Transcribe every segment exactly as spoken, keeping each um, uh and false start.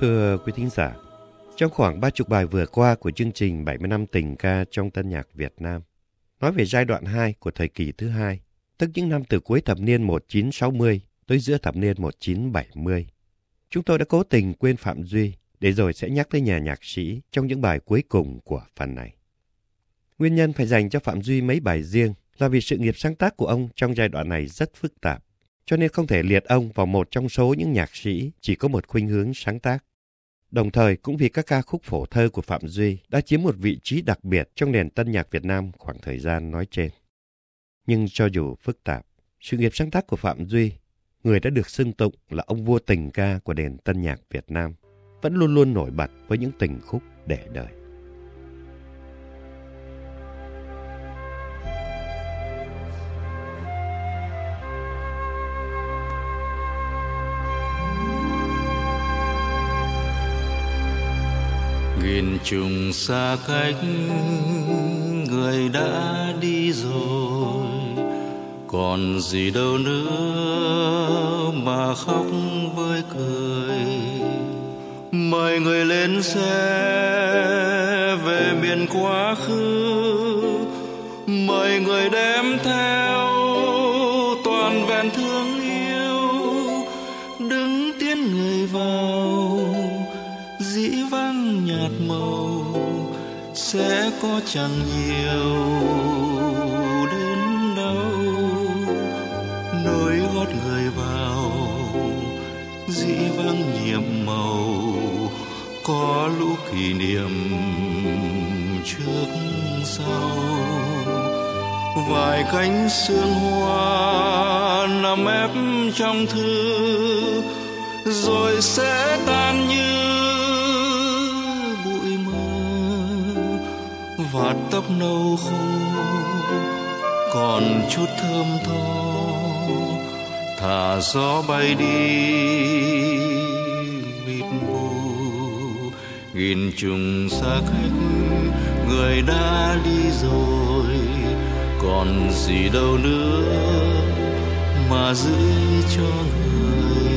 Thưa quý thính giả, trong khoảng ba chục bài vừa qua của chương trình bảy mươi năm tình ca trong tân nhạc Việt Nam, nói về giai đoạn hai của thời kỳ thứ hai, tức những năm từ cuối thập niên một nghìn chín trăm sáu mươi tới giữa thập niên một nghìn chín trăm bảy mươi. Chúng tôi đã cố tình quên Phạm Duy, để rồi sẽ nhắc tới nhà nhạc sĩ trong những bài cuối cùng của phần này. Nguyên nhân phải dành cho Phạm Duy mấy bài riêng là vì sự nghiệp sáng tác của ông trong giai đoạn này rất phức tạp, cho nên không thể liệt ông vào một trong số những nhạc sĩ chỉ có một khuynh hướng sáng tác. Đồng thời cũng vì các ca khúc phổ thơ của Phạm Duy đã chiếm một vị trí đặc biệt trong nền tân nhạc Việt Nam khoảng thời gian nói trên. Nhưng cho dù phức tạp, sự nghiệp sáng tác của Phạm Duy, người đã được xưng tụng là ông vua tình ca của nền tân nhạc Việt Nam, vẫn luôn luôn nổi bật với những tình khúc để đời. Nghìn trùng xa cách, người đã đi rồi, còn gì đâu nữa mà khóc với cười. Mời người lên xe về miền quá khứ, mời người đem theo toàn vẹn thương yêu, đứng tiến người vào dĩ vang nhạt màu, sẽ có chẳng nhiều đến đâu. Nối gót người vào dĩ vang nhiệm màu, có lũ kỷ niệm trước sau. Vài cánh sương hoa nằm ép trong thư, rồi sẽ tan như bụi mơ. Vạt tóc nâu khô còn chút thơm tho, thả gió bay đi mịt mù. Nghìn trùng xa cách, người đã đi rồi, còn gì đâu nữa mà giữ cho người.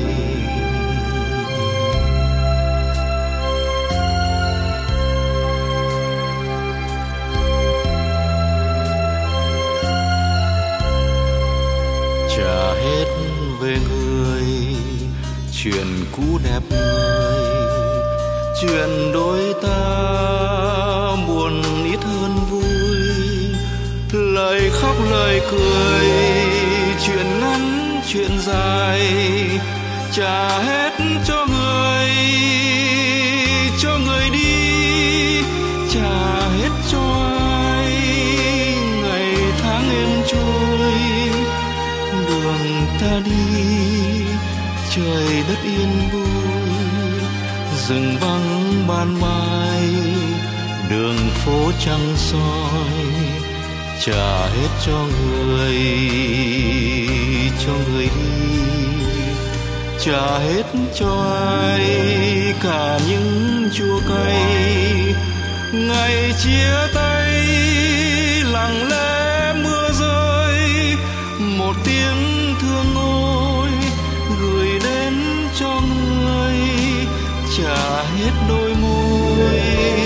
Trả hết về người chuyện cũ đẹp người, chuyện đôi ta buồn ít hơn vui. Lời khóc lời cười, chuyện ngắn chuyện dài, trả hết cho người, cho người đi, trả hết cho ai. Ngày tháng êm trôi, đường ta đi, trời đất yên vui, rừng vắng ban mai, đường phố trăng soi. Trả hết cho người, cho người đi, trả hết cho ai, cả những chua cay. Ngày chia tay lặng lẽ mưa rơi, một tiếng thương ôi gửi đến cho người. Trả hết đôi môi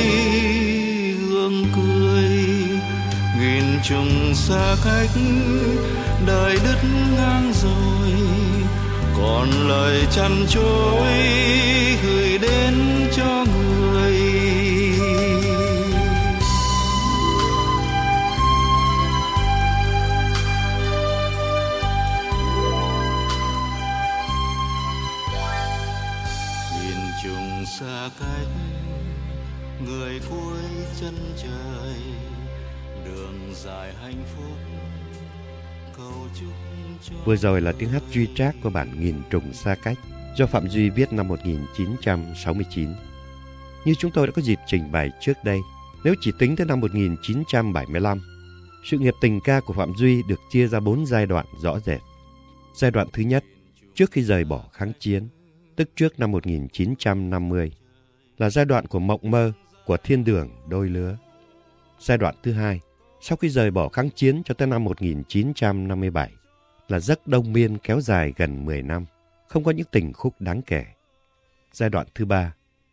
gương cười, nghìn trùng xa cách, đời đứt ngang rồi, còn lời chăn trối gửi đến cho người. Nghìn trùng xa cách, người cuối chân trời, đường dài hạnh phúc, cầu chúc cho. Vừa rồi là tiếng hát Duy Trác của bản Nghìn trùng xa cách do Phạm Duy viết năm một nghìn chín trăm sáu mươi chín. Như chúng tôi đã có dịp trình bày trước đây, nếu chỉ tính tới năm một nghìn chín trăm bảy mươi lăm, sự nghiệp tình ca của Phạm Duy được chia ra bốn giai đoạn rõ rệt. Giai đoạn thứ nhất, trước khi rời bỏ kháng chiến, tức trước năm một nghìn chín trăm năm mươi, là giai đoạn của mộng mơ, của thiên đường đôi lứa. Giai đoạn thứ hai, sau khi rời bỏ kháng chiến cho tới năm một nghìn chín trăm năm mươi bảy, là giấc đông miên kéo dài gần mười năm, không có những tình khúc đáng kể. Giai đoạn thứ ba,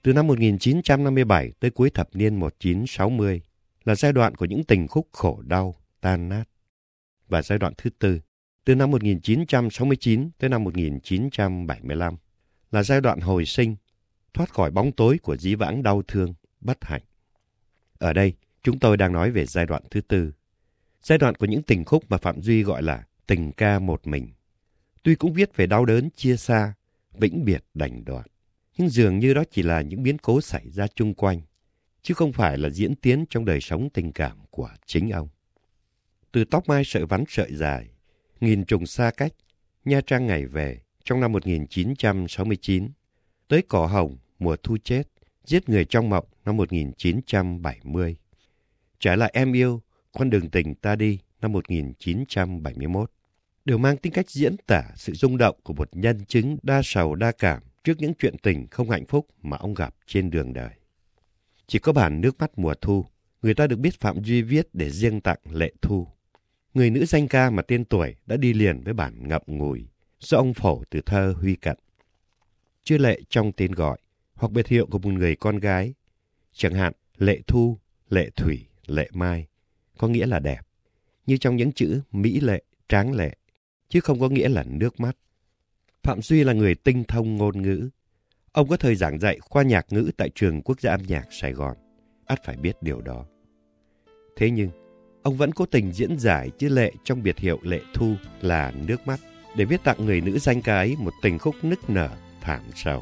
Từ năm một nghìn chín trăm năm mươi bảy tới cuối thập niên một nghìn chín trăm sáu mươi là giai đoạn của những tình khúc khổ đau, tan nát. Và giai đoạn thứ tư, từ năm một nghìn chín trăm sáu mươi chín tới năm một nghìn chín trăm bảy mươi lăm, là giai đoạn hồi sinh, thoát khỏi bóng tối của dĩ vãng đau thương, bất hạnh. Ở đây, chúng tôi đang nói về giai đoạn thứ tư, giai đoạn của những tình khúc mà Phạm Duy gọi là tình ca một mình. Tuy cũng viết về đau đớn chia xa, vĩnh biệt đành đoạn, nhưng dường như đó chỉ là những biến cố xảy ra chung quanh, chứ không phải là diễn tiến trong đời sống tình cảm của chính ông. Từ Tóc mai sợi vắn sợi dài, Nghìn trùng xa cách, Nha Trang ngày về trong năm một nghìn chín trăm sáu mươi chín, tới Cỏ hồng, Mùa thu chết, Giết người trong mộng năm một nghìn chín trăm bảy mươi, Trở lại em yêu, Con đường tình ta đi năm một nghìn chín trăm bảy mươi mốt, đều mang tính cách diễn tả sự rung động của một nhân chứng đa sầu đa cảm trước những chuyện tình không hạnh phúc mà ông gặp trên đường đời. Chỉ có bản Nước mắt mùa thu, người ta được biết Phạm Duy viết để riêng tặng Lệ Thu, người nữ danh ca mà tên tuổi đã đi liền với bản Ngậm ngùi do ông phổ từ thơ Huy Cận. Chữ Lệ trong tên gọi hoặc biệt hiệu của một người con gái, chẳng hạn Lệ Thu, Lệ Thủy, Lệ Mai, có nghĩa là đẹp, như trong những chữ mỹ lệ, tráng lệ, chứ không có nghĩa là nước mắt. Phạm Duy là người tinh thông ngôn ngữ. Ông có thời giảng dạy khoa nhạc ngữ tại Trường Quốc gia âm nhạc Sài Gòn, ắt phải biết điều đó. Thế nhưng, ông vẫn cố tình diễn giải chữ Lệ trong biệt hiệu Lệ Thu là nước mắt để viết tặng người nữ danh ca ấy một tình khúc nức nở, thảm sầu.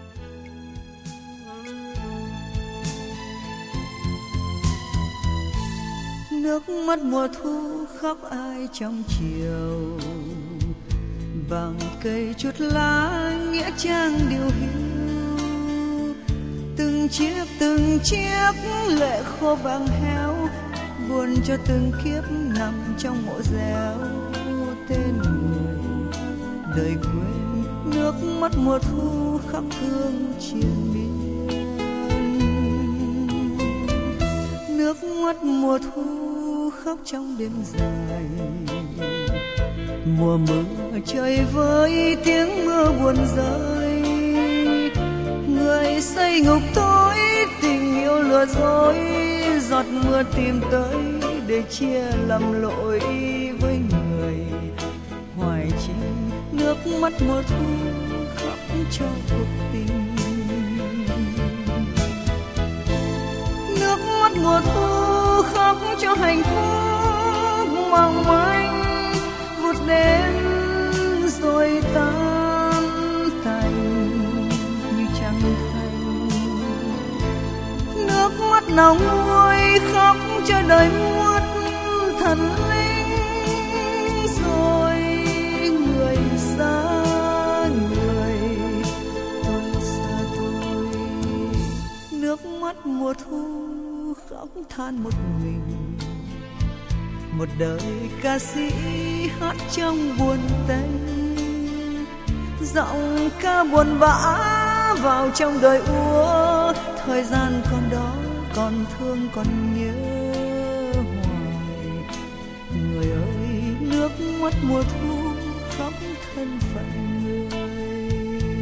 Nước mắt mùa thu khóc ai trong chiều, bằng cây chút lá nghĩa trang điều hiu. Từng chiếc từng chiếc lệ khô vàng héo, buồn cho từng kiếp nằm trong mộ dẻo tên người. Đời quên nước mắt mùa thu khóc thương triền miên. Nước mắt mùa thu khóc trong đêm dài, mùa mưa trời với tiếng mưa buồn rơi. Người say ngục tối tình yêu lừa dối, giọt mưa tìm tới để chia lầm lỗi với người. Hoài chi nước mắt mùa thu khóc cho cuộc tình. Nước mắt mùa thu khóc cho hạnh phúc mong manh, vụt đến rồi tan tành như trăng thanh. Nước mắt nóng nuôi khóc cho đời muốt thần linh, rồi người xa người, tôi xa tôi. Nước mắt mùa thu khóc than một mình, một đời ca sĩ hát trong buồn tênh. Giọng ca buồn bã vào trong đời úa, thời gian còn đó còn thương còn nhớ hoài. Người ơi nước mắt mùa thu khóc thân phận người.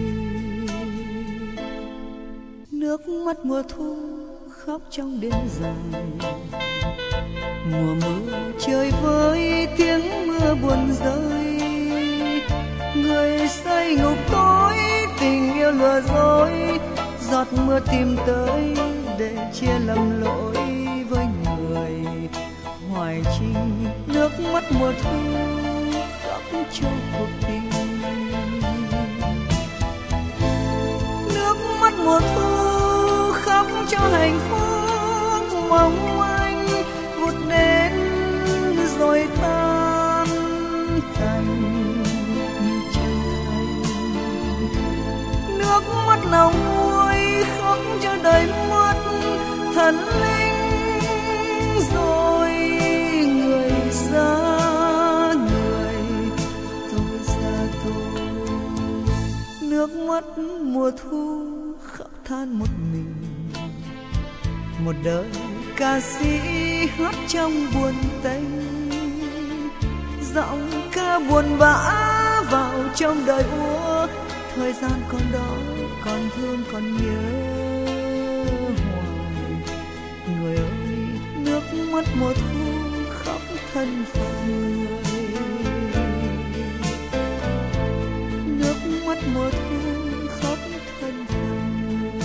Nước mắt mùa thu khóc trong đêm dài, mùa mưa trời với tiếng mưa buồn rơi. Người say ngục tối tình yêu lừa dối, giọt mưa tìm tới để chia lầm lỗi với người. Hoài chi nước mắt mùa thu khóc cho cuộc tình. Nước mắt mùa thu khóc cho hạnh phúc mong manh, vụt đến rồi tan tành như trăng thanh. Nước mắt nồng nguôi khóc cho đời mất thần linh, rồi người xa người, tôi xa tôi. Nước mắt mùa thu khóc than một mình, một đời ca sĩ hát trong buồn tênh. Giọng ca buồn bã vào trong đời úa, thời gian còn đó, còn thương còn nhớ hoài. Người ơi, nước mắt mùa thu khóc thân phận người. Nước mắt mùa thu khóc thân phận người.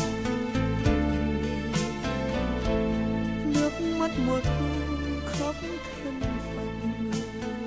Nước mắt mùa thu khóc thân phận người.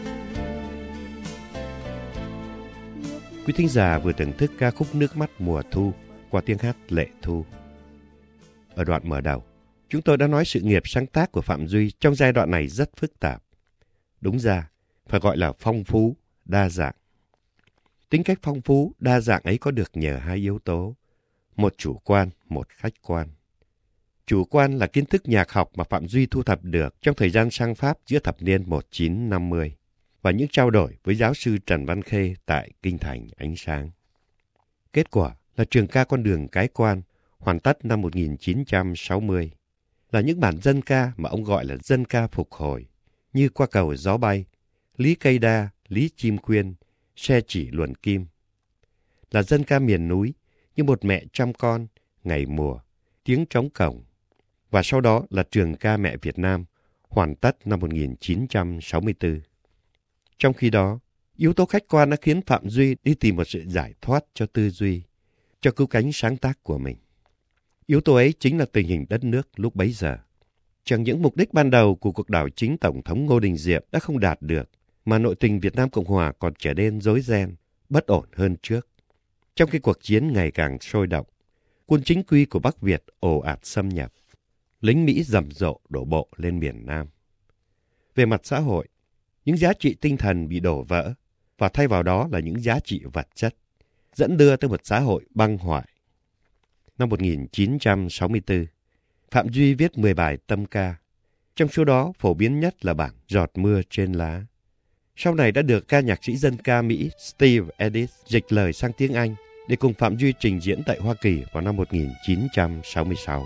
Quý thính giả vừa thưởng thức ca khúc Nước mắt mùa thu qua tiếng hát Lệ Thu. Ở đoạn mở đầu, chúng tôi đã nói sự nghiệp sáng tác của Phạm Duy trong giai đoạn này rất phức tạp. Đúng ra, phải gọi là phong phú, đa dạng. Tính cách phong phú, đa dạng ấy có được nhờ hai yếu tố. Một chủ quan, một khách quan. Chủ quan là kiến thức nhạc học mà Phạm Duy thu thập được trong thời gian sang Pháp giữa thập niên một nghìn chín trăm năm mươi và những trao đổi với giáo sư Trần Văn Khê tại Kinh Thành Ánh Sáng. Kết quả là trường ca Con đường Cái Quan hoàn tất năm một nghìn chín trăm sáu mươi, là những bản dân ca mà ông gọi là dân ca phục hồi, như Qua cầu gió bay, Lý cây đa, Lý chim khuyên, Xe chỉ luồn kim. Là dân ca miền núi như Một mẹ chăm con, Ngày mùa, Tiếng trống cổng. Và sau đó là trường ca Mẹ Việt Nam, hoàn tất năm một nghìn chín trăm sáu mươi tư. Trong khi đó, yếu tố khách quan đã khiến Phạm Duy đi tìm một sự giải thoát cho tư duy, cho cứu cánh sáng tác của mình. Yếu tố ấy chính là tình hình đất nước lúc bấy giờ. Chẳng những mục đích ban đầu của cuộc đảo chính Tổng thống Ngô Đình Diệm đã không đạt được, mà nội tình Việt Nam Cộng Hòa còn trở nên rối ren, bất ổn hơn trước. Trong khi cuộc chiến ngày càng sôi động, quân chính quy của Bắc Việt ồ ạt xâm nhập, lính Mỹ rầm rộ đổ bộ lên miền Nam. Về mặt xã hội, những giá trị tinh thần bị đổ vỡ và thay vào đó là những giá trị vật chất, dẫn đưa tới một xã hội băng hoại. Năm một nghìn chín trăm sáu mươi tư, Phạm Duy viết mười bài tâm ca, trong số đó phổ biến nhất là bản Giọt mưa trên lá. Sau này đã được ca nhạc sĩ dân ca Mỹ Steve Eddis dịch lời sang tiếng Anh để cùng Phạm Duy trình diễn tại Hoa Kỳ vào năm một nghìn chín trăm sáu mươi sáu.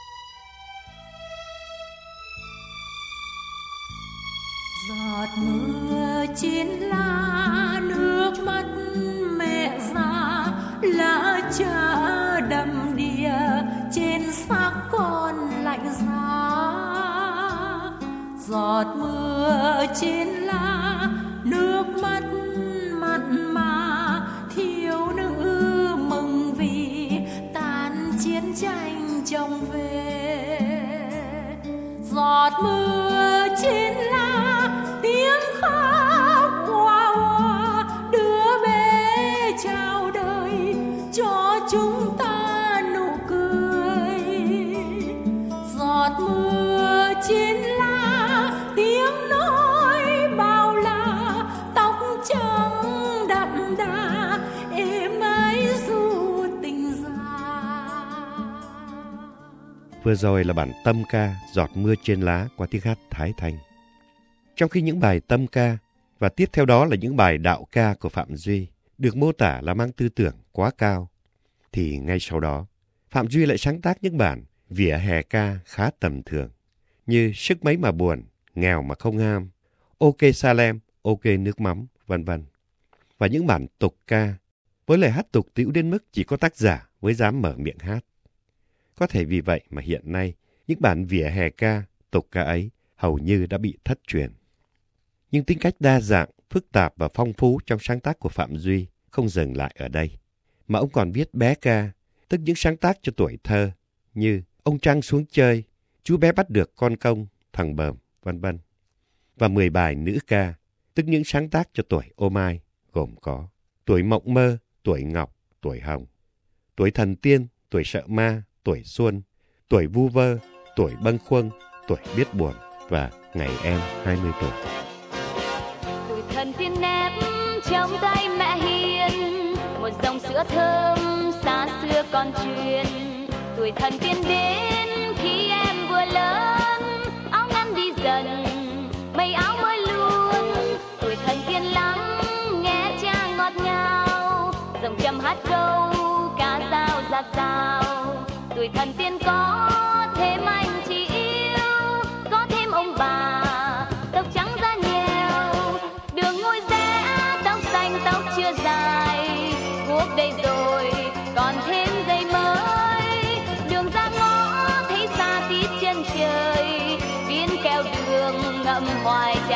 Giọt mưa trên lá, nước mắt mẹ già, lá cha đầm đìa trên xác con lạnh giá. Giọt mưa trên lá, nước mắt mặn mà, thiếu nữ mừng vì tan chiến tranh chồng về. Giọt mưa trên lá, tiếng khóc hoa hoa, đứa bé chào đời cho chúng ta nụ cười. Giọt mưa trên lá, tiếng nói bao la, tóc trắng đậm đà, êm ái du tình già. Vừa rồi là bản tâm ca Giọt mưa trên lá qua tiếng hát Thái Thanh. Trong khi những bài tâm ca và tiếp theo đó là những bài đạo ca của Phạm Duy được mô tả là mang tư tưởng quá cao, thì ngay sau đó Phạm Duy lại sáng tác những bản vỉa hè ca khá tầm thường như Sức mấy mà buồn, Nghèo mà không ham, Ok Salem, Ok nước mắm, vân vân. Và những bản tục ca với lời hát tục tĩu đến mức chỉ có tác giả mới dám mở miệng hát. Có thể vì vậy mà hiện nay những bản vỉa hè ca, tục ca ấy hầu như đã bị thất truyền. Nhưng tính cách đa dạng, phức tạp và phong phú trong sáng tác của Phạm Duy không dừng lại ở đây, mà ông còn viết bé ca, tức những sáng tác cho tuổi thơ như Ông Trăng xuống chơi, Chú bé bắt được con công, Thằng bờm, vân vân. Và mười bài nữ ca, tức những sáng tác cho tuổi ô mai, gồm có Tuổi mộng mơ, Tuổi ngọc, Tuổi hồng, Tuổi thần tiên, Tuổi sợ ma, Tuổi xuân, Tuổi vu vơ, Tuổi bâng khuâng, Tuổi biết buồn và Ngày em hai mươi tuổi. Tuổi thần tiên nép trong tay mẹ hiền, một dòng sữa thơm xa xưa còn truyền. Tuổi thần tiên đến khi em vừa lớn, áo ngắn đi dần, mây áo mới luôn. Tuổi thần tiên lắng nghe cha ngọt ngào, dòng châm hát câu ca dao dạt dào. Tuổi thần tiên có thêm anh chị yêu, có thêm ông bà tóc trắng da nhèo, đường ngôi rẽ tóc xanh tóc chưa dài, guốc đây rồi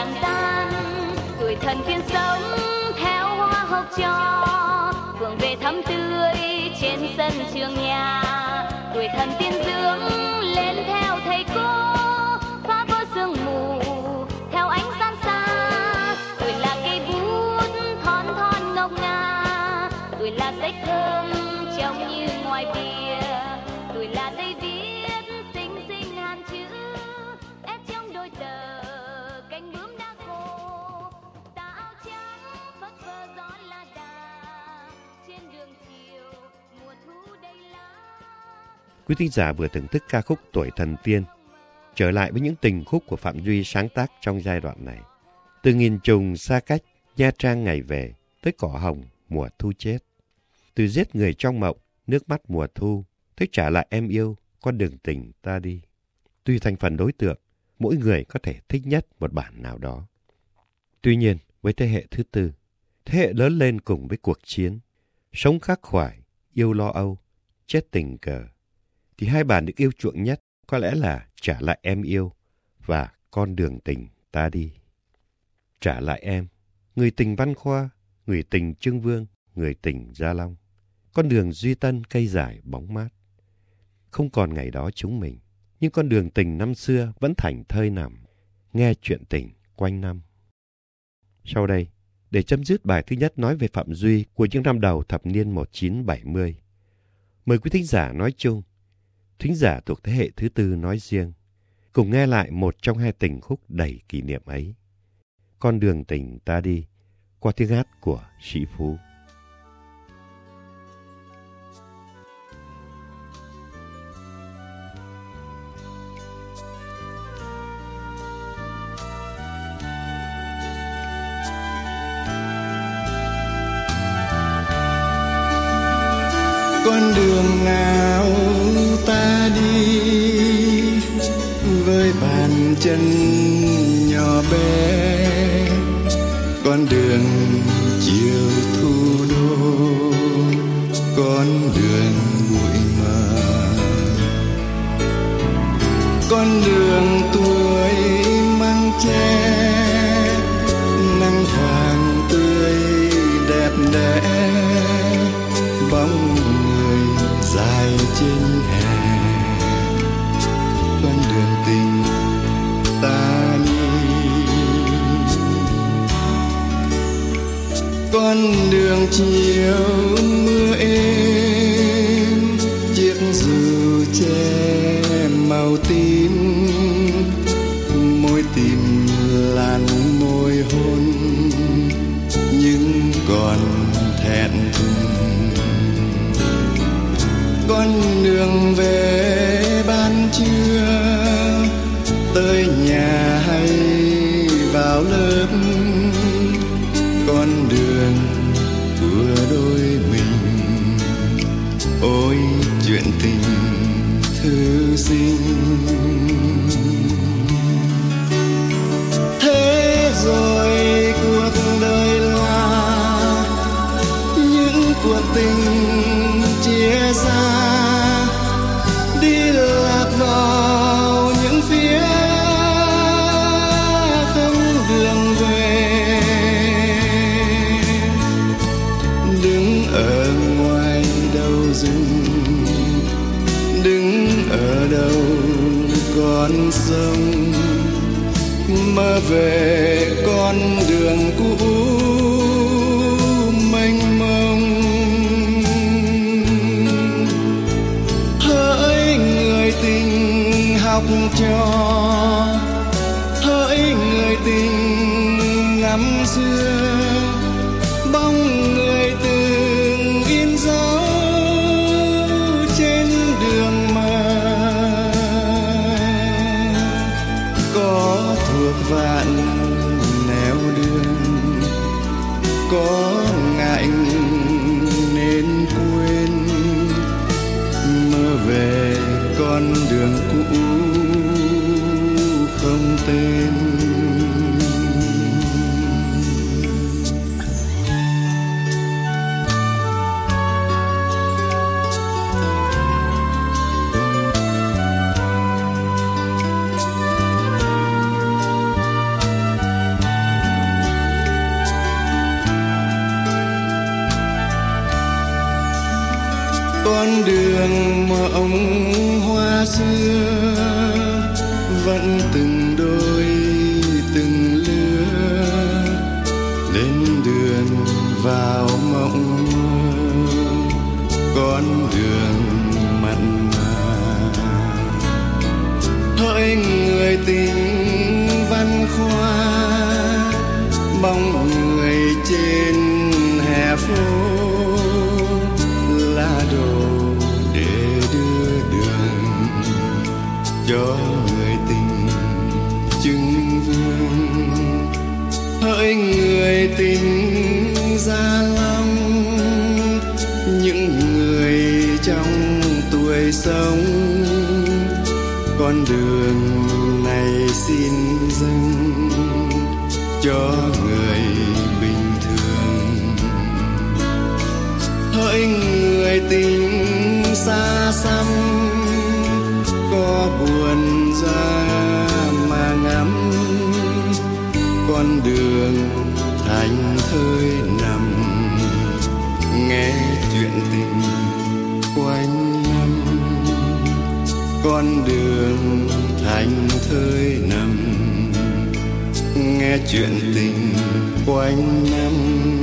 chẳng tan. Tuổi thần tiên sống theo hoa hồng trò, phượng về thắm tươi trên sân trường nhà. Tuổi thần tiên dưỡng lên theo thầy cô, phá vỡ sương mù theo ánh sáng xa. Tuổi là cây bút thon thon ngọc ngà, tuổi là sách thơm trông như ngoài bìa. Tuổi là giấy viết xinh xinh ngàn chữ, ép trong đôi tờ cánh bướm đã khô. Tà áo trắng phất phơ gió la đà, trên đường chiều mùa thu đầy lá. Quý thính giả vừa thưởng thức ca khúc Tuổi Thần Tiên. Trở lại với những tình khúc của Phạm Duy sáng tác trong giai đoạn này. Từ nghìn trùng xa cách, Nha Trang ngày về, tới cỏ hồng, mùa thu chết. Từ giết người trong mộng, nước mắt mùa thu, tới trả lại em yêu, con đường tình ta đi. Tùy thành phần đối tượng, mỗi người có thể thích nhất một bản nào đó. Tuy nhiên, với thế hệ thứ tư, thế hệ lớn lên cùng với cuộc chiến, sống khắc khoải, yêu lo âu, chết tình cờ, thì hai bản được yêu chuộng nhất có lẽ là Trả lại em yêu và Con đường tình ta đi. Trả lại em, người tình Văn Khoa, người tình Trương Vương, người tình Gia Long. Con đường duy tân cây dài bóng mát. Không còn ngày đó chúng mình, nhưng con đường tình năm xưa vẫn thành thơi nằm, nghe chuyện tình quanh năm. Sau đây, để chấm dứt bài thứ nhất nói về Phạm Duy của những năm đầu thập niên một nghìn chín trăm bảy mươi, mời quý thính giả nói chung, thính giả thuộc thế hệ thứ tư nói riêng, cùng nghe lại một trong hai tình khúc đầy kỷ niệm ấy. Con đường tình ta đi, qua tiếng hát của Sĩ Phú. Con đường nào ta đi với bàn chân nhỏ bé, con đường chiều thu đô, con đường bụi mờ, con đường tuổi măng tre, nắng vàng tươi đẹp đẽ, bóng dài trên hè, con đường tình ta đi, con đường chiều mưa êm, chiếc dù che màu tím, môi tìm làn môi hôn nhưng còn thẹn thùng. Con đường về ban trưa, tới nhà hay vào lớp, con đường của đôi mình, ôi chuyện tình thư sinh. Thế rồi cuộc đời là những cuộc tình chia xa, đi lạc vào những phía không đường về, đứng ở ngoài đầu rừng, đứng ở đầu con sông, mơ về con đường cũ mênh mông. Học trò hỡi người tình năm xưa, bóng người từng in dấu trên đường mờ, có thuộc vạn nẻo đường, có ngại nên quên, mơ về con đường cũ không tên. con đường mộng hoa xưa vẫn từng đôi từng lứa lên đường vào mộng mơ, con đường mặn mà. Hỡi người tình văn khoa, bóng người trên hè phố lá đồ để đưa đường cho người tình chứng vương. Hỡi người tình Gia Long, những người trong tuổi sống, con đường này xin dâng cho người bình thường. Hỡi người tình xa xăm, có buồn ra mà ngắm, con đường thành thơi nằm, nghe chuyện tình quanh năm. Con đường thành thơi nằm, nghe chuyện tình quanh năm.